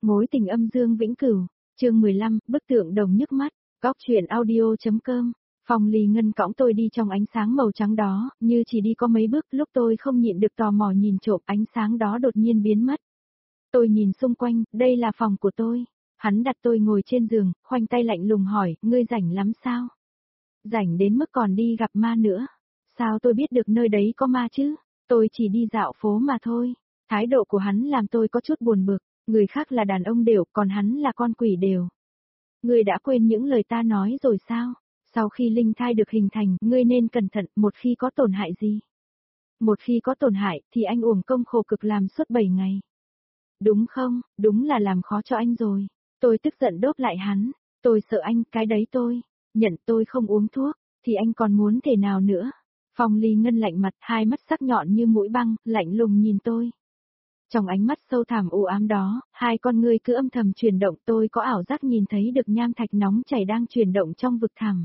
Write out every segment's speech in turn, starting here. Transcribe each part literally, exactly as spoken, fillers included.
Mối tình âm dương vĩnh cửu, chương mười lăm, bức tượng đồng nhức mắt, góc truyện audio.com. Phong Ly Ngân cõng tôi đi trong ánh sáng màu trắng đó, như chỉ đi có mấy bước, lúc tôi không nhịn được tò mò nhìn trộm, ánh sáng đó đột nhiên biến mất. Tôi nhìn xung quanh, đây là phòng của tôi. Hắn đặt tôi ngồi trên giường, khoanh tay lạnh lùng hỏi, ngươi rảnh lắm sao? Rảnh đến mức còn đi gặp ma nữa. Sao tôi biết được nơi đấy có ma chứ? Tôi chỉ đi dạo phố mà thôi. Thái độ của hắn làm tôi có chút buồn bực, người khác là đàn ông đều, còn hắn là con quỷ đều. Ngươi đã quên những lời ta nói rồi sao? Sau khi linh thai được hình thành, ngươi nên cẩn thận, một khi có tổn hại gì? Một khi có tổn hại, thì anh uổng công khổ cực làm suốt bảy ngày. Đúng không, đúng là làm khó cho anh rồi. Tôi tức giận đốt lại hắn, tôi sợ anh, cái đấy tôi. Nhận tôi không uống thuốc, thì anh còn muốn thế nào nữa? Phong Ly Ngân lạnh mặt, hai mắt sắc nhọn như mũi băng, lạnh lùng nhìn tôi. Trong ánh mắt sâu thẳm u ám đó, hai con ngươi cứ âm thầm chuyển động, tôi có ảo giác nhìn thấy được nham thạch nóng chảy đang chuyển động trong vực thẳm.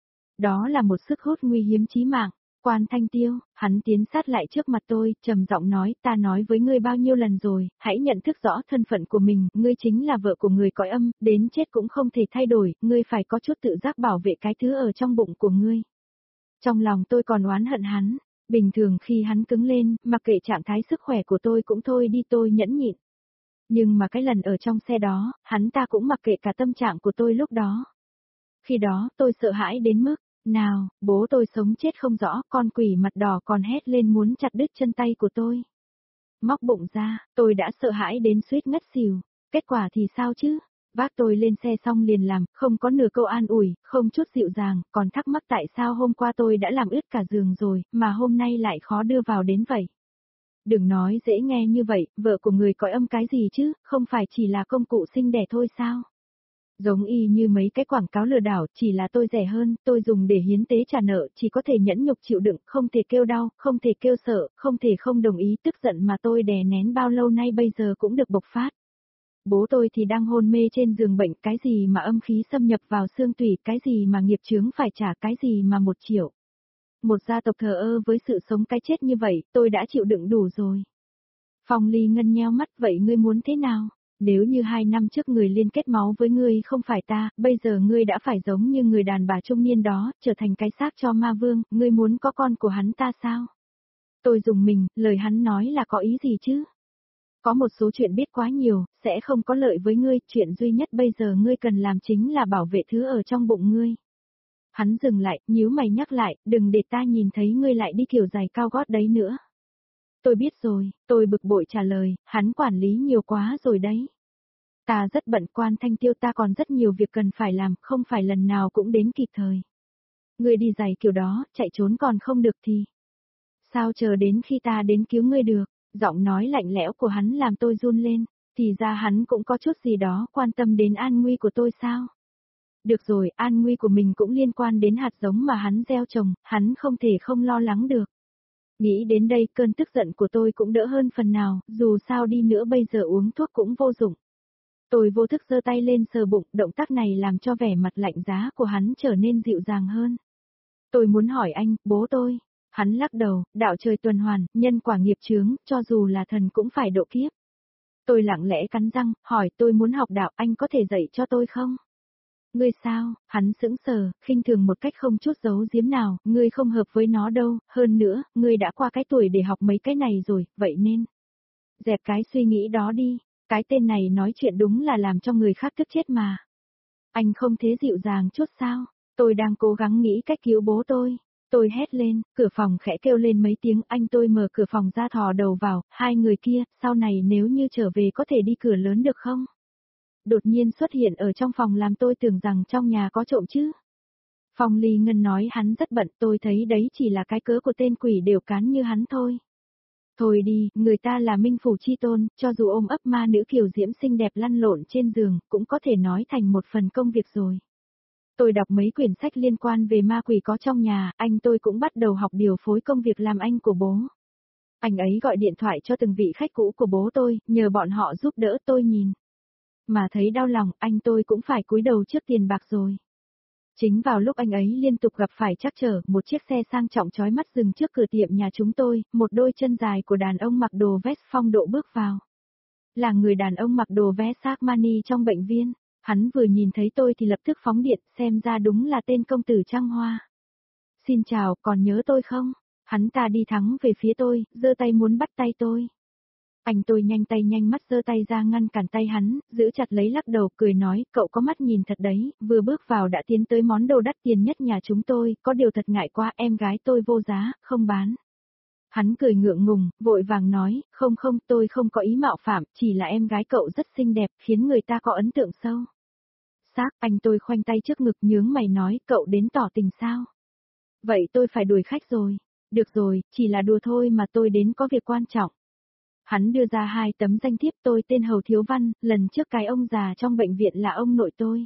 Đó là một sức hút nguy hiếm chí mạng. Quan Thanh Tiêu, hắn tiến sát lại trước mặt tôi, trầm giọng nói, ta nói với ngươi bao nhiêu lần rồi, hãy nhận thức rõ thân phận của mình, ngươi chính là vợ của người cõi âm, đến chết cũng không thể thay đổi, ngươi phải có chút tự giác bảo vệ cái thứ ở trong bụng của ngươi. Trong lòng tôi còn oán hận hắn, bình thường khi hắn cứng lên, mặc kệ trạng thái sức khỏe của tôi cũng thôi đi, tôi nhẫn nhịn. Nhưng mà cái lần ở trong xe đó, hắn ta cũng mặc kệ cả tâm trạng của tôi lúc đó. Khi đó, tôi sợ hãi đến mức, nào, bố tôi sống chết không rõ, con quỷ mặt đỏ còn hét lên muốn chặt đứt chân tay của tôi. Móc bụng ra, tôi đã sợ hãi đến suýt ngất xỉu, kết quả thì sao chứ? Vác tôi lên xe xong liền làm, không có nửa câu an ủi, không chút dịu dàng, còn thắc mắc tại sao hôm qua tôi đã làm ướt cả giường rồi, mà hôm nay lại khó đưa vào đến vậy. Đừng nói dễ nghe như vậy, vợ của người cõi âm cái gì chứ, không phải chỉ là công cụ sinh đẻ thôi sao? Giống y như mấy cái quảng cáo lừa đảo, chỉ là tôi rẻ hơn, tôi dùng để hiến tế trả nợ, chỉ có thể nhẫn nhục chịu đựng, không thể kêu đau, không thể kêu sợ, không thể không đồng ý, tức giận mà tôi đè nén bao lâu nay bây giờ cũng được bộc phát. Bố tôi thì đang hôn mê trên giường bệnh, cái gì mà âm khí xâm nhập vào xương tủy, cái gì mà nghiệp chướng phải trả, cái gì mà một triệu. Một gia tộc thờ ơ với sự sống cái chết như vậy, tôi đã chịu đựng đủ rồi. Phong Ly Ngân nheo mắt, vậy ngươi muốn thế nào? Nếu như hai năm trước người liên kết máu với ngươi không phải ta, bây giờ ngươi đã phải giống như người đàn bà trung niên đó, trở thành cái xác cho ma vương, ngươi muốn có con của hắn ta sao? Tôi dùng mình, lời hắn nói là có ý gì chứ? Có một số chuyện biết quá nhiều, sẽ không có lợi với ngươi, chuyện duy nhất bây giờ ngươi cần làm chính là bảo vệ thứ ở trong bụng ngươi. Hắn dừng lại, nhíu mày nhắc lại, đừng để ta nhìn thấy ngươi lại đi kiểu giày cao gót đấy nữa. Tôi biết rồi, tôi bực bội trả lời, hắn quản lý nhiều quá rồi đấy. Ta rất bận, Quan Thanh Tiêu, ta còn rất nhiều việc cần phải làm, không phải lần nào cũng đến kịp thời. Ngươi đi giày kiểu đó, chạy trốn còn không được thì. Sao chờ đến khi ta đến cứu ngươi được? Giọng nói lạnh lẽo của hắn làm tôi run lên, thì ra hắn cũng có chút gì đó quan tâm đến an nguy của tôi sao? Được rồi, an nguy của mình cũng liên quan đến hạt giống mà hắn gieo trồng, hắn không thể không lo lắng được. Nghĩ đến đây, cơn tức giận của tôi cũng đỡ hơn phần nào, dù sao đi nữa bây giờ uống thuốc cũng vô dụng. Tôi vô thức giơ tay lên sờ bụng, động tác này làm cho vẻ mặt lạnh giá của hắn trở nên dịu dàng hơn. Tôi muốn hỏi anh, bố tôi. Hắn lắc đầu, đạo trời tuần hoàn, nhân quả nghiệp chướng, cho dù là thần cũng phải độ kiếp. Tôi lặng lẽ cắn răng, hỏi, tôi muốn học đạo, anh có thể dạy cho tôi không? Ngươi sao? Hắn sững sờ, khinh thường một cách không chút giấu giếm nào, ngươi không hợp với nó đâu, hơn nữa, ngươi đã qua cái tuổi để học mấy cái này rồi, vậy nên. Dẹp cái suy nghĩ đó đi, cái tên này nói chuyện đúng là làm cho người khác tức chết mà. Anh không thế dịu dàng chút sao? Tôi đang cố gắng nghĩ cách cứu bố tôi. Tôi hét lên, cửa phòng khẽ kêu lên mấy tiếng, anh tôi mở cửa phòng ra thò đầu vào, hai người kia, sau này nếu như trở về có thể đi cửa lớn được không? Đột nhiên xuất hiện ở trong phòng làm tôi tưởng rằng trong nhà có trộm chứ. Phong Ly Ngân nói hắn rất bận, tôi thấy đấy chỉ là cái cớ của tên quỷ đều cán như hắn thôi. Thôi đi, người ta là minh phủ chi tôn, cho dù ôm ấp ma nữ kiều diễm xinh đẹp lăn lộn trên giường, cũng có thể nói thành một phần công việc rồi. Tôi đọc mấy quyển sách liên quan về ma quỷ có trong nhà, anh tôi cũng bắt đầu học điều phối công việc làm anh của bố. Anh ấy gọi điện thoại cho từng vị khách cũ của bố tôi, nhờ bọn họ giúp đỡ tôi nhìn. Mà thấy đau lòng, anh tôi cũng phải cúi đầu trước tiền bạc rồi. Chính vào lúc anh ấy liên tục gặp phải trắc trở, một chiếc xe sang trọng chói mắt dừng trước cửa tiệm nhà chúng tôi, một đôi chân dài của đàn ông mặc đồ vest phong độ bước vào. Là người đàn ông mặc đồ Versace trong bệnh viên. Hắn vừa nhìn thấy tôi thì lập tức phóng điện, xem ra đúng là tên công tử Trăng Hoa. Xin chào, còn nhớ tôi không? Hắn ta đi thẳng về phía tôi, giơ tay muốn bắt tay tôi. Anh tôi nhanh tay nhanh mắt giơ tay ra ngăn cản tay hắn, giữ chặt lấy lắc đầu cười nói, cậu có mắt nhìn thật đấy, vừa bước vào đã tiến tới món đồ đắt tiền nhất nhà chúng tôi, có điều thật ngại quá, em gái tôi vô giá, không bán. Hắn cười ngượng ngùng, vội vàng nói, không không, tôi không có ý mạo phạm, chỉ là em gái cậu rất xinh đẹp, khiến người ta có ấn tượng sâu. Xác, anh tôi khoanh tay trước ngực nhướng mày nói, cậu đến tỏ tình sao? Vậy tôi phải đuổi khách rồi. Được rồi, chỉ là đùa thôi mà tôi đến có việc quan trọng. Hắn đưa ra hai tấm danh thiếp, tôi tên Hầu Thiếu Văn, lần trước cái ông già trong bệnh viện là ông nội tôi.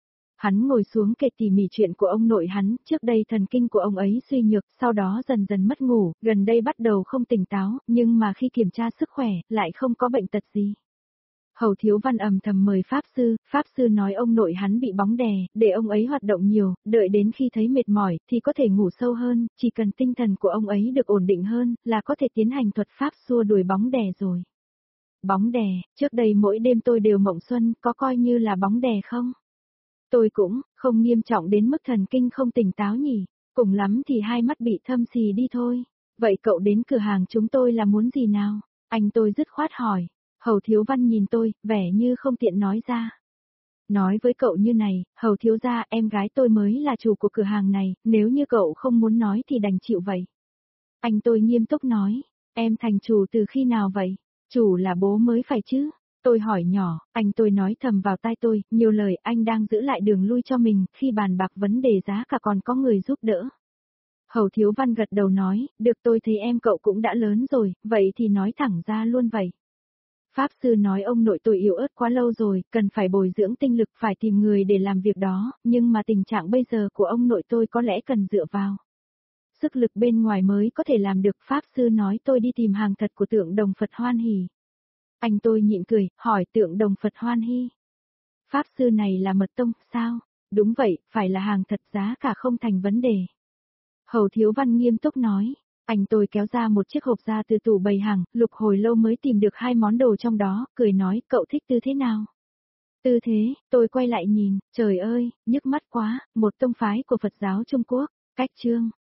Hắn ngồi xuống kể tỉ mỉ chuyện của ông nội hắn, trước đây thần kinh của ông ấy suy nhược, sau đó dần dần mất ngủ, gần đây bắt đầu không tỉnh táo, nhưng mà khi kiểm tra sức khỏe, lại không có bệnh tật gì. Hầu Thiếu Văn ầm thầm mời Pháp Sư, Pháp Sư nói ông nội hắn bị bóng đè, để ông ấy hoạt động nhiều, đợi đến khi thấy mệt mỏi, thì có thể ngủ sâu hơn, chỉ cần tinh thần của ông ấy được ổn định hơn, là có thể tiến hành thuật pháp xua đuổi bóng đè rồi. Bóng đè, trước đây mỗi đêm tôi đều mộng xuân, có coi như là bóng đè không? Tôi cũng, không nghiêm trọng đến mức thần kinh không tỉnh táo nhỉ, cùng lắm thì hai mắt bị thâm xì đi thôi. Vậy cậu đến cửa hàng chúng tôi là muốn gì nào? Anh tôi dứt khoát hỏi. Hầu Thiếu Văn nhìn tôi, vẻ như không tiện nói ra. Nói với cậu như này, Hầu Thiếu gia, em gái tôi mới là chủ của cửa hàng này, nếu như cậu không muốn nói thì đành chịu vậy. Anh tôi nghiêm túc nói, em thành chủ từ khi nào vậy? Chủ là bố mới phải chứ? Tôi hỏi nhỏ, anh tôi nói thầm vào tai tôi, nhiều lời anh đang giữ lại đường lui cho mình, khi bàn bạc vấn đề giá cả còn có người giúp đỡ. Hầu Thiếu Văn gật đầu nói, được tôi thấy em cậu cũng đã lớn rồi, vậy thì nói thẳng ra luôn vậy. Pháp Sư nói ông nội tôi yếu ớt quá lâu rồi, cần phải bồi dưỡng tinh lực phải tìm người để làm việc đó, nhưng mà tình trạng bây giờ của ông nội tôi có lẽ cần dựa vào sức lực bên ngoài mới có thể làm được. Pháp Sư nói tôi đi tìm hàng thật của tượng đồng Phật Hoan Hỷ. Anh tôi nhịn cười, hỏi tượng đồng Phật Hoan Hỷ. Pháp Sư này là mật tông, sao? Đúng vậy, phải là hàng thật, giá cả không thành vấn đề. Hầu Thiếu Văn nghiêm túc nói. Anh tôi kéo ra một chiếc hộp ra từ tủ bày hàng, lục hồi lâu mới tìm được hai món đồ trong đó, cười nói, cậu thích tư thế nào? Tư thế, tôi quay lại nhìn, trời ơi, nhức mắt quá, một tông phái của Phật giáo Trung Quốc, cách chương.